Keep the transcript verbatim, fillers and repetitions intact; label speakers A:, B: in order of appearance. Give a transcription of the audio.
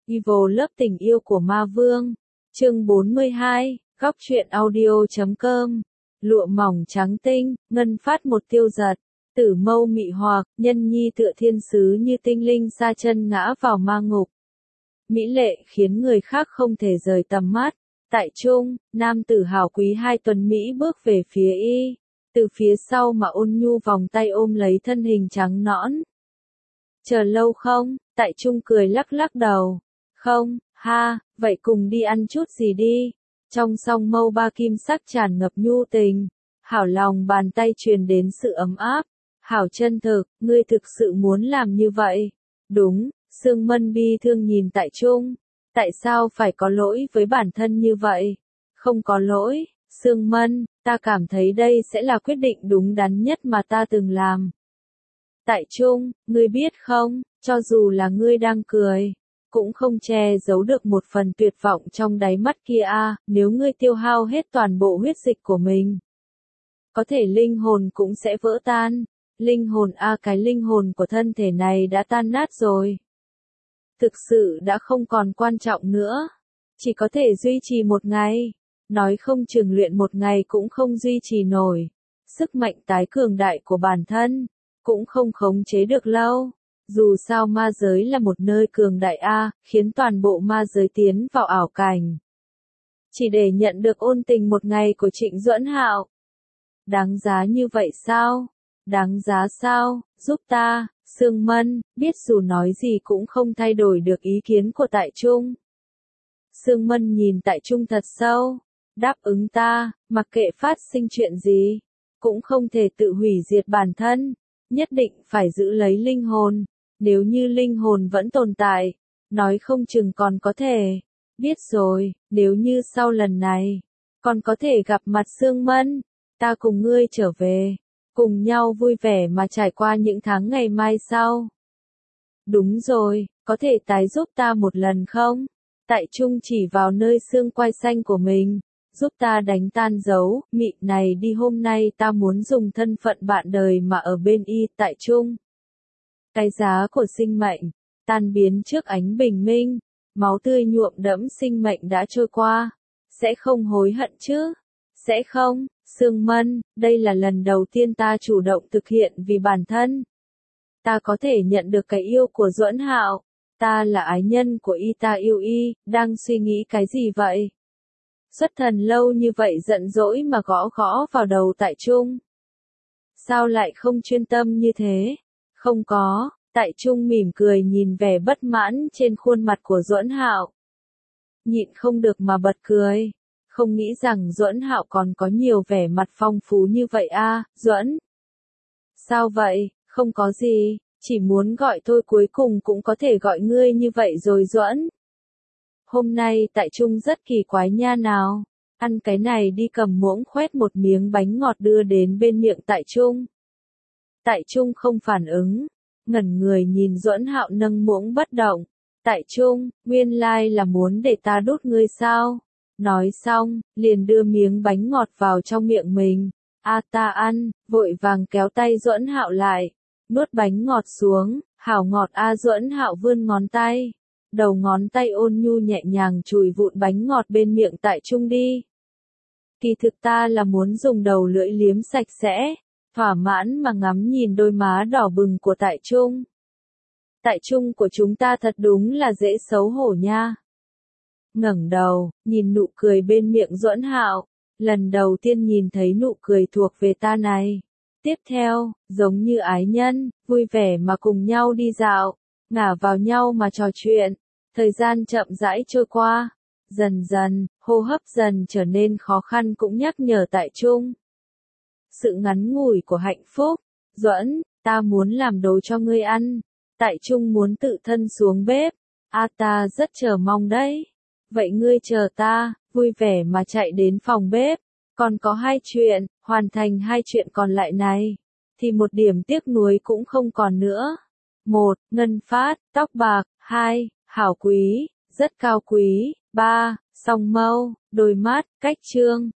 A: Evil Love tình yêu của ma vương. Chương bốn mươi hai, góc truyện audio chấm com. Lụa mỏng trắng tinh, ngân phát một tiêu giật. Tử mâu mị hoặc, nhân nhi tựa thiên sứ như tinh linh sa chân ngã vào ma ngục. Mỹ lệ khiến người khác không thể rời tầm mắt. Tại trung, nam tử hào quý hai tuần Mỹ bước về phía y. Từ phía sau mà ôn nhu vòng tay ôm lấy thân hình trắng nõn. Chờ lâu không? Tại trung cười lắc lắc đầu. Không, ha, vậy cùng đi ăn chút gì đi. Trong song mâu ba kim sắc tràn ngập nhu tình. Hảo lòng bàn tay truyền đến sự ấm áp. Hảo chân thực, ngươi thực sự muốn làm như vậy. Đúng, Sương Mân bi thương nhìn tại trung. Tại sao phải có lỗi với bản thân như vậy? Không có lỗi, Sương Mân, ta cảm thấy đây sẽ là quyết định đúng đắn nhất mà ta từng làm. Tại trung, ngươi biết không, cho dù là ngươi đang cười, cũng không che giấu được một phần tuyệt vọng trong đáy mắt kia a, nếu ngươi tiêu hao hết toàn bộ huyết dịch của mình. Có thể linh hồn cũng sẽ vỡ tan, linh hồn a cái linh hồn của thân thể này đã tan nát rồi. Thực sự đã không còn quan trọng nữa, chỉ có thể duy trì một ngày, nói không chừng luyện một ngày cũng không duy trì nổi. Sức mạnh tái cường đại của bản thân, cũng không khống chế được lâu. Dù sao ma giới là một nơi cường đại a, khiến toàn bộ ma giới tiến vào ảo cảnh. Chỉ để nhận được ôn tình một ngày của Trịnh Duẫn Hạo. Đáng giá như vậy sao? Đáng giá sao? Giúp ta, Sương Mân, biết dù nói gì cũng không thay đổi được ý kiến của Tại Trung. Sương Mân nhìn Tại Trung thật sâu. Đáp ứng ta, mặc kệ phát sinh chuyện gì, cũng không thể tự hủy diệt bản thân. Nhất định phải giữ lấy linh hồn. Nếu như linh hồn vẫn tồn tại, nói không chừng còn có thể. Biết rồi, nếu như sau lần này, còn có thể gặp mặt Sương Mân, ta cùng ngươi trở về, cùng nhau vui vẻ mà trải qua những tháng ngày mai sau. Đúng rồi, có thể tái giúp ta một lần không? Tại Trung chỉ vào nơi xương quai xanh của mình, giúp ta đánh tan dấu mị này đi, hôm nay ta muốn dùng thân phận bạn đời mà ở bên y. Tại Trung. Cái giá của sinh mệnh, tan biến trước ánh bình minh, máu tươi nhuộm đẫm sinh mệnh đã trôi qua, sẽ không hối hận chứ? Sẽ không, Sương Mân, đây là lần đầu tiên ta chủ động thực hiện vì bản thân. Ta có thể nhận được cái yêu của Duẫn Hạo, ta là ái nhân của y, ta yêu y, đang suy nghĩ cái gì vậy? Xuất thần lâu như vậy giận dỗi mà gõ gõ vào đầu Tại Trung. Sao lại không chuyên tâm như thế? Không có, Tại Trung mỉm cười nhìn vẻ bất mãn trên khuôn mặt của Duẫn Hạo. Nhịn không được mà bật cười. Không nghĩ rằng Duẫn Hạo còn có nhiều vẻ mặt phong phú như vậy a, Duẫn. Sao vậy, không có gì, chỉ muốn gọi thôi, cuối cùng cũng có thể gọi ngươi như vậy rồi Duẫn. Hôm nay Tại Trung rất kỳ quái nha nào, ăn cái này đi, cầm muỗng khoét một miếng bánh ngọt đưa đến bên miệng Tại Trung. Tại Trung không phản ứng, ngẩn người nhìn Duẫn Hạo nâng muỗng bất động. Tại Trung, nguyên lai là muốn để ta đút ngươi sao? Nói xong, liền đưa miếng bánh ngọt vào trong miệng mình. A ta ăn, vội vàng kéo tay Duẫn Hạo lại, nuốt bánh ngọt xuống, hảo ngọt a. Duẫn Hạo vươn ngón tay, đầu ngón tay ôn nhu nhẹ nhàng chùi vụn bánh ngọt bên miệng Tại Trung đi. Kỳ thực ta là muốn dùng đầu lưỡi liếm sạch sẽ. Thỏa mãn mà ngắm nhìn đôi má đỏ bừng của Tại Trung. Tại Trung của chúng ta thật đúng là dễ xấu hổ nha. Ngẩng đầu, nhìn nụ cười bên miệng Duẫn Hạo, lần đầu tiên nhìn thấy nụ cười thuộc về ta này. Tiếp theo, giống như ái nhân, vui vẻ mà cùng nhau đi dạo, ngả vào nhau mà trò chuyện. Thời gian chậm rãi trôi qua, dần dần, hô hấp dần trở nên khó khăn cũng nhắc nhở Tại Trung. Sự ngắn ngủi của hạnh phúc. Duẫn, ta muốn làm đồ cho ngươi ăn. Tại Trung muốn tự thân xuống bếp. A ta rất chờ mong đấy. Vậy ngươi chờ ta, vui vẻ mà chạy đến phòng bếp. Còn có hai chuyện, hoàn thành hai chuyện còn lại này, thì một điểm tiếc nuối cũng không còn nữa. Một, ngân phát, tóc bạc. Hai, hảo quý, rất cao quý. Ba, song mâu, đôi mắt, cách trương.